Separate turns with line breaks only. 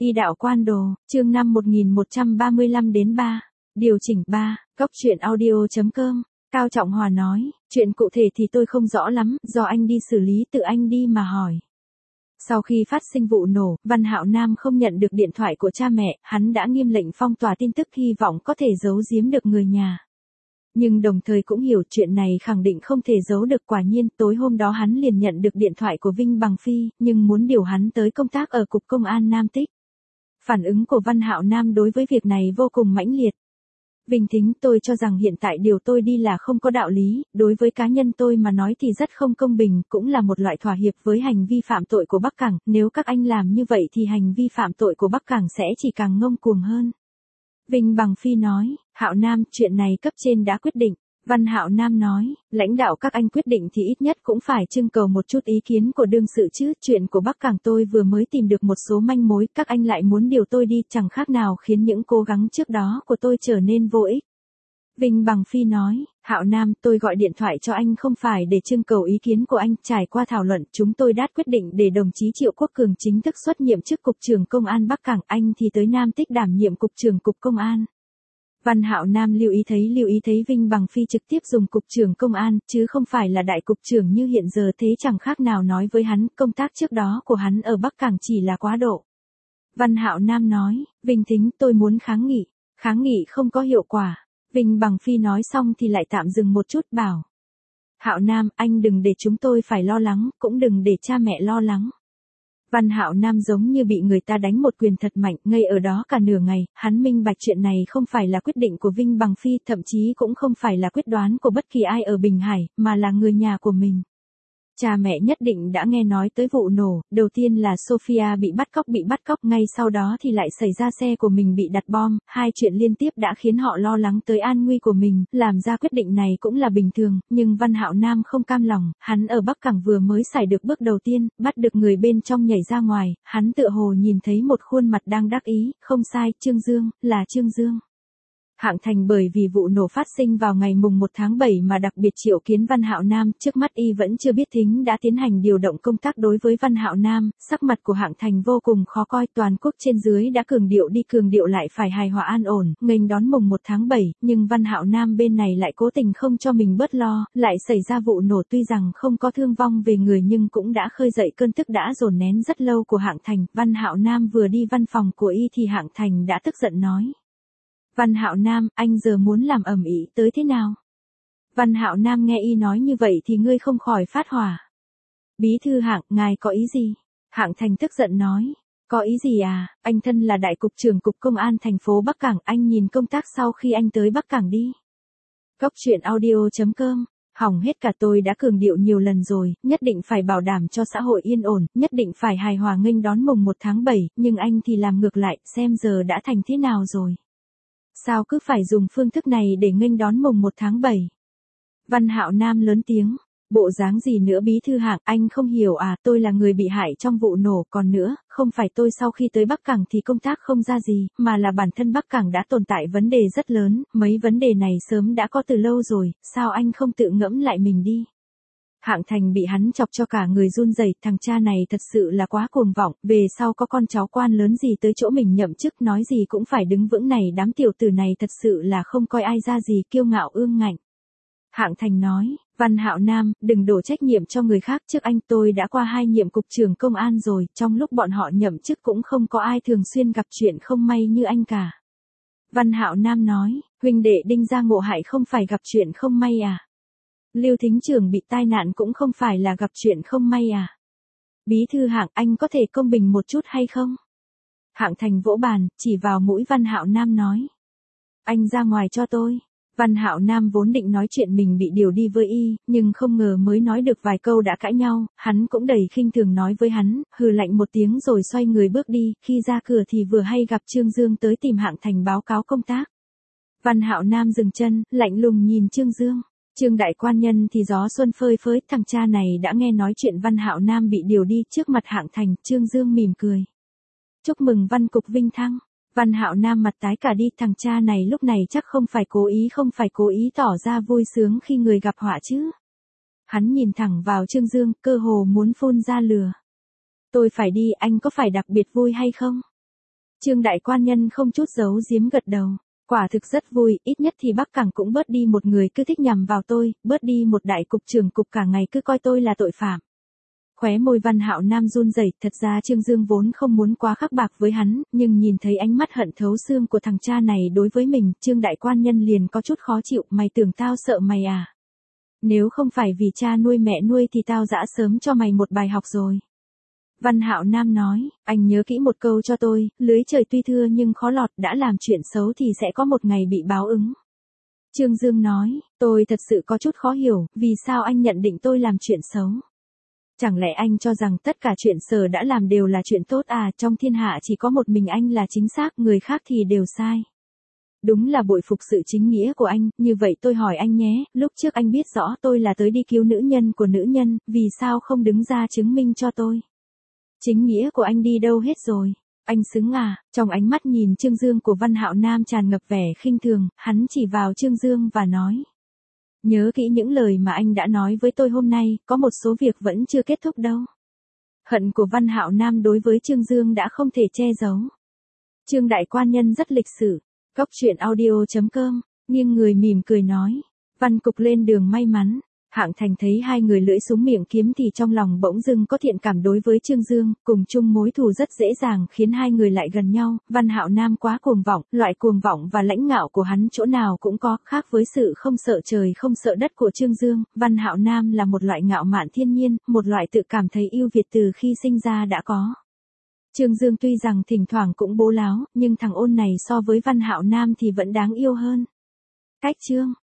Y đạo quan đồ, chương 5 1135 đến 3. Điều chỉnh 3, Cóc truyện audio.com. Cao Trọng Hòa nói, chuyện cụ thể thì tôi không rõ lắm, do anh đi xử lý tự anh đi mà hỏi. Sau khi phát sinh vụ nổ, Văn Hạo Nam không nhận được điện thoại của cha mẹ, hắn đã nghiêm lệnh phong tỏa tin tức hy vọng có thể giấu giếm được người nhà. Nhưng đồng thời cũng hiểu chuyện này khẳng định không thể giấu được, quả nhiên tối hôm đó hắn liền nhận được điện thoại của Vinh Bằng Phi, nhưng muốn điều hắn tới công tác ở Cục Công an Nam Tích. Phản ứng của Văn Hạo Nam đối với việc này vô cùng mãnh liệt. Vinh Thính, tôi cho rằng hiện tại điều tôi đi là không có đạo lý, đối với cá nhân tôi mà nói thì rất không công bình, cũng là một loại thỏa hiệp với hành vi phạm tội của Bắc Cảng, nếu các anh làm như vậy thì hành vi phạm tội của Bắc Cảng sẽ chỉ càng ngông cuồng hơn. Vinh Bằng Phi nói, Hạo Nam, chuyện này cấp trên đã quyết định. Văn Hạo Nam nói, lãnh đạo các anh quyết định thì ít nhất cũng phải trưng cầu một chút ý kiến của đương sự chứ, chuyện của Bắc Cảng tôi vừa mới tìm được một số manh mối, các anh lại muốn điều tôi đi, chẳng khác nào khiến những cố gắng trước đó của tôi trở nên vô ích. Vinh Bằng Phi nói, Hạo Nam, tôi gọi điện thoại cho anh không phải để trưng cầu ý kiến của anh, trải qua thảo luận, chúng tôi đã quyết định để đồng chí Triệu Quốc Cường chính thức xuất nhiệm chức Cục trưởng Công an Bắc Cảng, anh thì tới Nam Tích đảm nhiệm Cục trưởng Cục Công an. Văn Hạo Nam lưu ý thấy Vinh Bằng Phi trực tiếp dùng Cục trưởng Công an, chứ không phải là đại cục trưởng như hiện giờ, thế chẳng khác nào nói với hắn, công tác trước đó của hắn ở Bắc Cảng chỉ là quá độ. Văn Hạo Nam nói, Vinh Thính, tôi muốn kháng nghị không có hiệu quả. Vinh Bằng Phi nói xong thì lại tạm dừng một chút, bảo. Hạo Nam, anh đừng để chúng tôi phải lo lắng, cũng đừng để cha mẹ lo lắng. Văn Hạo Nam giống như bị người ta đánh một quyền thật mạnh, ngây ở đó cả nửa ngày, hắn minh bạch chuyện này không phải là quyết định của Vinh Bằng Phi, thậm chí cũng không phải là quyết đoán của bất kỳ ai ở Bình Hải, mà là người nhà của mình. Cha mẹ nhất định đã nghe nói tới vụ nổ, đầu tiên là Sophia bị bắt cóc, ngay sau đó thì lại xảy ra xe của mình bị đặt bom, hai chuyện liên tiếp đã khiến họ lo lắng tới an nguy của mình, làm ra quyết định này cũng là bình thường, nhưng Văn Hạo Nam không cam lòng, hắn ở Bắc Cảng vừa mới xài được bước đầu tiên, bắt được người bên trong nhảy ra ngoài, hắn tựa hồ nhìn thấy một khuôn mặt đang đắc ý, không sai, Trương Dương, là Trương Dương. Hạng Thành bởi vì vụ nổ phát sinh vào ngày mùng 1 tháng 7 mà đặc biệt triệu kiến Văn Hạo Nam, trước mắt y vẫn chưa biết Thính đã tiến hành điều động công tác đối với Văn Hạo Nam, sắc mặt của Hạng Thành vô cùng khó coi, toàn quốc trên dưới đã cường điệu lại phải hài hòa an ổn, nghênh đón mùng 1 tháng 7, nhưng Văn Hạo Nam bên này lại cố tình không cho mình bớt lo, lại xảy ra vụ nổ, tuy rằng không có thương vong về người nhưng cũng đã khơi dậy cơn tức đã dồn nén rất lâu của Hạng Thành. Văn Hạo Nam vừa đi văn phòng của y thì Hạng Thành đã tức giận nói. Văn Hạo Nam, anh giờ muốn làm ầm ĩ tới thế nào? Văn Hạo Nam nghe y nói như vậy thì ngươi không khỏi phát hỏa. Bí thư Hạng, ngài có ý gì? Hạng Thành tức giận nói. Có ý gì à, anh thân là đại cục trưởng Cục Công an thành phố Bắc Cảng, anh nhìn công tác sau khi anh tới Bắc Cảng đi. Cóc truyện audio.com. Hỏng hết cả, tôi đã cường điệu nhiều lần rồi, nhất định phải bảo đảm cho xã hội yên ổn, nhất định phải hài hòa nghênh đón mùng 1 tháng 7, nhưng anh thì làm ngược lại, xem giờ đã thành thế nào rồi. Sao cứ phải dùng phương thức này để nghênh đón mùng 1 tháng 7? Văn Hạo Nam lớn tiếng, bộ dáng gì nữa bí thư Hạng, anh không hiểu à, tôi là người bị hại trong vụ nổ, còn nữa, không phải tôi sau khi tới Bắc Cảng thì công tác không ra gì, mà là bản thân Bắc Cảng đã tồn tại vấn đề rất lớn, mấy vấn đề này sớm đã có từ lâu rồi, sao anh không tự ngẫm lại mình đi? Hạng Thành bị hắn chọc cho cả người run rẩy, thằng cha này thật sự là quá cuồng vọng, về sau có con cháu quan lớn gì tới chỗ mình nhậm chức nói gì cũng phải đứng vững này, đám tiểu tử này thật sự là không coi ai ra gì, kiêu ngạo ương ngạnh. Hạng Thành nói, Văn Hạo Nam, đừng đổ trách nhiệm cho người khác, trước anh tôi đã qua 2 nhiệm cục trưởng công an rồi, trong lúc bọn họ nhậm chức cũng không có ai thường xuyên gặp chuyện không may như anh cả. Văn Hạo Nam nói, huynh đệ Đinh Gia ngộ hại không phải gặp chuyện không may à? Lưu Thính Trưởng bị tai nạn cũng không phải là gặp chuyện không may à? Bí thư Hạng, anh có thể công bình một chút hay không? Hạng Thành vỗ bàn, chỉ vào mũi Văn Hạo Nam nói. Anh ra ngoài cho tôi. Văn Hạo Nam vốn định nói chuyện mình bị điều đi với y, nhưng không ngờ mới nói được vài câu đã cãi nhau, hắn cũng đầy khinh thường nói với hắn, hừ lạnh một tiếng rồi xoay người bước đi, khi ra cửa thì vừa hay gặp Trương Dương tới tìm Hạng Thành báo cáo công tác. Văn Hạo Nam dừng chân, lạnh lùng nhìn Trương Dương. Trương đại quan nhân thì gió xuân phơi phới, thằng cha này đã nghe nói chuyện Văn Hạo Nam bị điều đi, trước mặt Hạng Thành, Trương Dương mỉm cười. Chúc mừng Văn cục vinh thăng. Văn Hạo Nam mặt tái cả đi, thằng cha này lúc này chắc không phải cố ý tỏ ra vui sướng khi người gặp họa chứ. Hắn nhìn thẳng vào Trương Dương, cơ hồ muốn phun ra lửa. Tôi phải đi, anh có phải đặc biệt vui hay không? Trương đại quan nhân không chút giấu giếm gật đầu. Quả thực rất vui, ít nhất thì Bắc Cảng cũng bớt đi một người cứ thích nhằm vào tôi, bớt đi một đại cục trưởng cục cả ngày cứ coi tôi là tội phạm. Khóe môi Văn Hạo Nam run rẩy, thật ra Trương Dương vốn không muốn quá khắc bạc với hắn, nhưng nhìn thấy ánh mắt hận thấu xương của thằng cha này đối với mình, Trương đại quan nhân liền có chút khó chịu, mày tưởng tao sợ mày à? Nếu không phải vì cha nuôi mẹ nuôi thì tao dã sớm cho mày một bài học rồi. Văn Hạo Nam nói, anh nhớ kỹ một câu cho tôi, lưới trời tuy thưa nhưng khó lọt, đã làm chuyện xấu thì sẽ có một ngày bị báo ứng. Trương Dương nói, tôi thật sự có chút khó hiểu, vì sao anh nhận định tôi làm chuyện xấu? Chẳng lẽ anh cho rằng tất cả chuyện Sở đã làm đều là chuyện tốt à, trong thiên hạ chỉ có một mình anh là chính xác, người khác thì đều sai. Đúng là bội phục sự chính nghĩa của anh, như vậy tôi hỏi anh nhé, lúc trước anh biết rõ tôi là tới đi cứu nữ nhân của nữ nhân, vì sao không đứng ra chứng minh cho tôi? Chính nghĩa của anh đi đâu hết rồi? Anh xứng à? Trong ánh mắt nhìn Trương Dương của Văn Hạo Nam tràn ngập vẻ khinh thường, hắn chỉ vào Trương Dương và nói. Nhớ kỹ những lời mà anh đã nói với tôi hôm nay, có một số việc vẫn chưa kết thúc đâu. Hận của Văn Hạo Nam đối với Trương Dương đã không thể che giấu. Trương đại quan nhân rất lịch sự. Góc truyện audio.com, nghiêng người mỉm cười nói. Văn Cục lên đường may mắn. Hạng Thành thấy hai người lưỡi súng miệng kiếm thì trong lòng bỗng dưng có thiện cảm đối với Trương Dương, cùng chung mối thù rất dễ dàng khiến hai người lại gần nhau. Văn Hạo Nam quá cuồng vọng, loại cuồng vọng và lãnh ngạo của hắn chỗ nào cũng có, khác với sự không sợ trời không sợ đất của Trương Dương. Văn Hạo Nam là một loại ngạo mạn thiên nhiên, một loại tự cảm thấy ưu việt từ khi sinh ra đã có. Trương Dương tuy rằng thỉnh thoảng cũng bố láo, nhưng thằng ôn này so với Văn Hạo Nam thì vẫn đáng yêu hơn. Cách chương